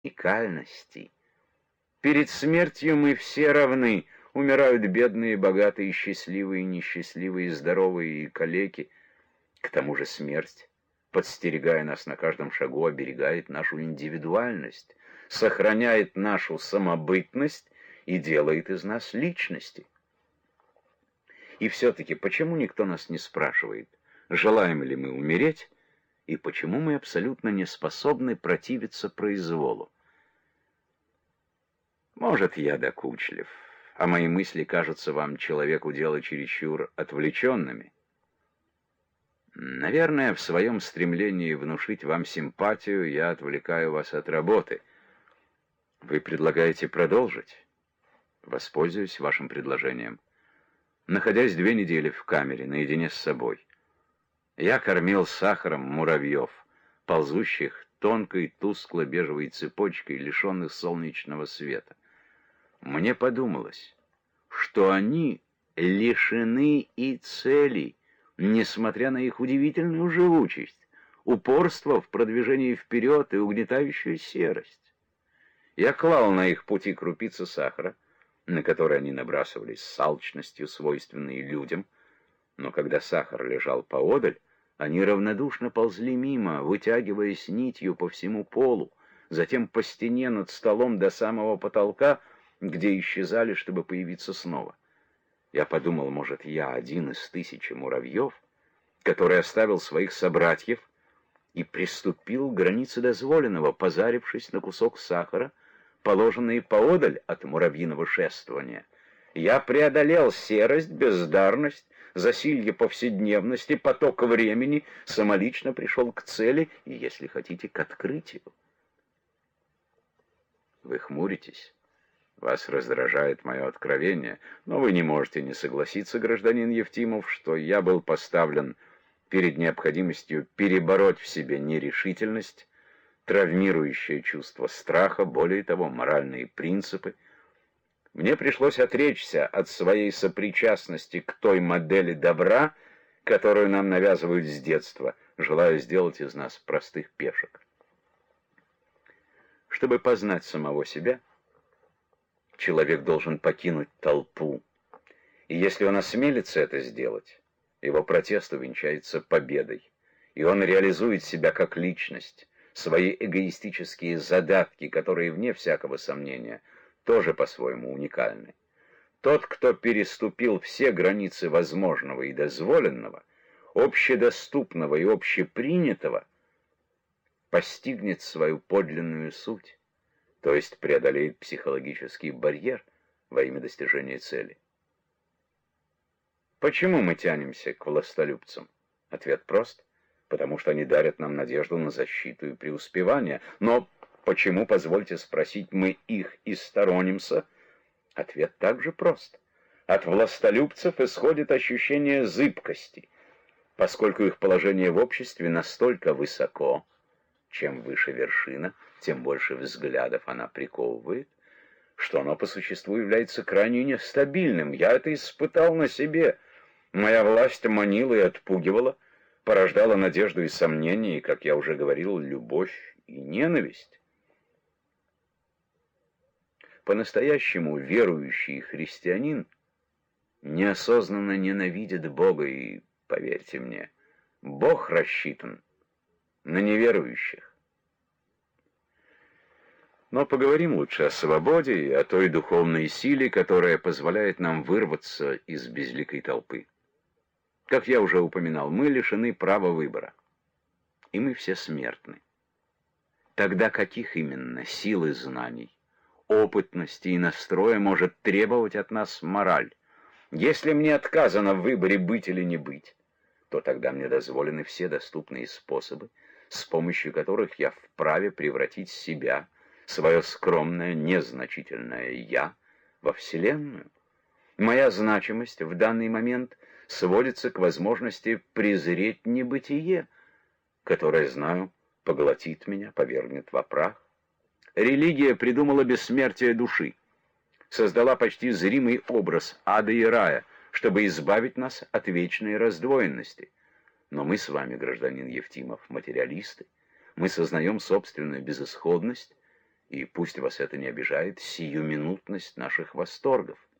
уникальности. Перед смертью мы все равны. Умирают бедные, богатые, счастливые, несчастливые, здоровые и калеки. К тому же смерть, подстерегая нас на каждом шагу, оберегает нашу индивидуальность, сохраняет нашу самобытность и делает из нас личности. И все-таки почему никто нас не спрашивает, желаем ли мы умереть, и почему мы абсолютно не способны противиться произволу? Может, я докучлив, а мои мысли кажутся вам, человеку, дело чересчур отвлеченными. Наверное, в своем стремлении внушить вам симпатию я отвлекаю вас от работы. Вы предлагаете продолжить? Воспользуюсь вашим предложением. Находясь 2 недели в камере, наедине с собой, я кормил сахаром муравьев, ползущих тонкой тускло-бежевой цепочкой, лишенных солнечного света. Мне подумалось, что они лишены и целей, несмотря на их удивительную живучесть, упорство в продвижении вперед и угнетающую серость. Я клал на их пути крупицы сахара, на которые они набрасывались с алчностью, свойственной людям, но когда сахар лежал поодаль, они равнодушно ползли мимо, вытягиваясь нитью по всему полу, затем по стене над столом до самого потолка, где исчезали, чтобы появиться снова. Я подумал, может, я один из 1000 муравьев, который оставил своих собратьев и приступил к границе дозволенного, позарившись на кусок сахара, положенный поодаль от муравьиного шествования. Я преодолел серость, бездарность, засилье повседневности, поток времени, самолично пришел к цели и, если хотите, к открытию. Вы хмуритесь. Вас раздражает мое откровение, но вы не можете не согласиться, гражданин Евтимов, что я был поставлен перед необходимостью перебороть в себе нерешительность, травмирующее чувство страха, более того, моральные принципы. Мне пришлось отречься от своей сопричастности к той модели добра, которую нам навязывают с детства, желая сделать из нас простых пешек. Чтобы познать самого себя, человек должен покинуть толпу, и если он осмелится это сделать, его протест увенчается победой, и он реализует себя как личность, свои эгоистические задатки, которые, вне всякого сомнения, тоже по-своему уникальны. Тот, кто переступил все границы возможного и дозволенного, общедоступного и общепринятого, постигнет свою подлинную суть, то есть преодолеет психологический барьер во имя достижения цели. Почему мы тянемся к властолюбцам? Ответ прост. Потому что они дарят нам надежду на защиту и преуспевание. Но почему, позвольте спросить, мы их и сторонимся? Ответ также прост. От властолюбцев исходит ощущение зыбкости, поскольку их положение в обществе настолько высоко, чем выше вершина, тем больше взглядов она приковывает, что оно по существу является крайне нестабильным. Я это испытал на себе. Моя власть манила и отпугивала, порождала надежду и сомнения, и, как я уже говорил, любовь и ненависть. По-настоящему верующий христианин неосознанно ненавидит Бога, и, поверьте мне, Бог рассчитан на неверующих. Но поговорим лучше о свободе и о той духовной силе, которая позволяет нам вырваться из безликой толпы. Как я уже упоминал, мы лишены права выбора, и мы все смертны. Тогда каких именно сил и знаний, опытности и настроя может требовать от нас мораль? Если мне отказано в выборе быть или не быть, то тогда мне дозволены все доступные способы, с помощью которых я вправе превратить себя, свое скромное, незначительное «я» во Вселенную. Моя значимость в данный момент сводится к возможности презреть небытие, которое, знаю, поглотит меня, повергнет во прах. Религия придумала бессмертие души, создала почти зримый образ ада и рая, чтобы избавить нас от вечной раздвоенности. Но мы с вами, гражданин Евтимов, материалисты, мы сознаем собственную безысходность и пусть вас это не обижает, сиюминутность наших восторгов.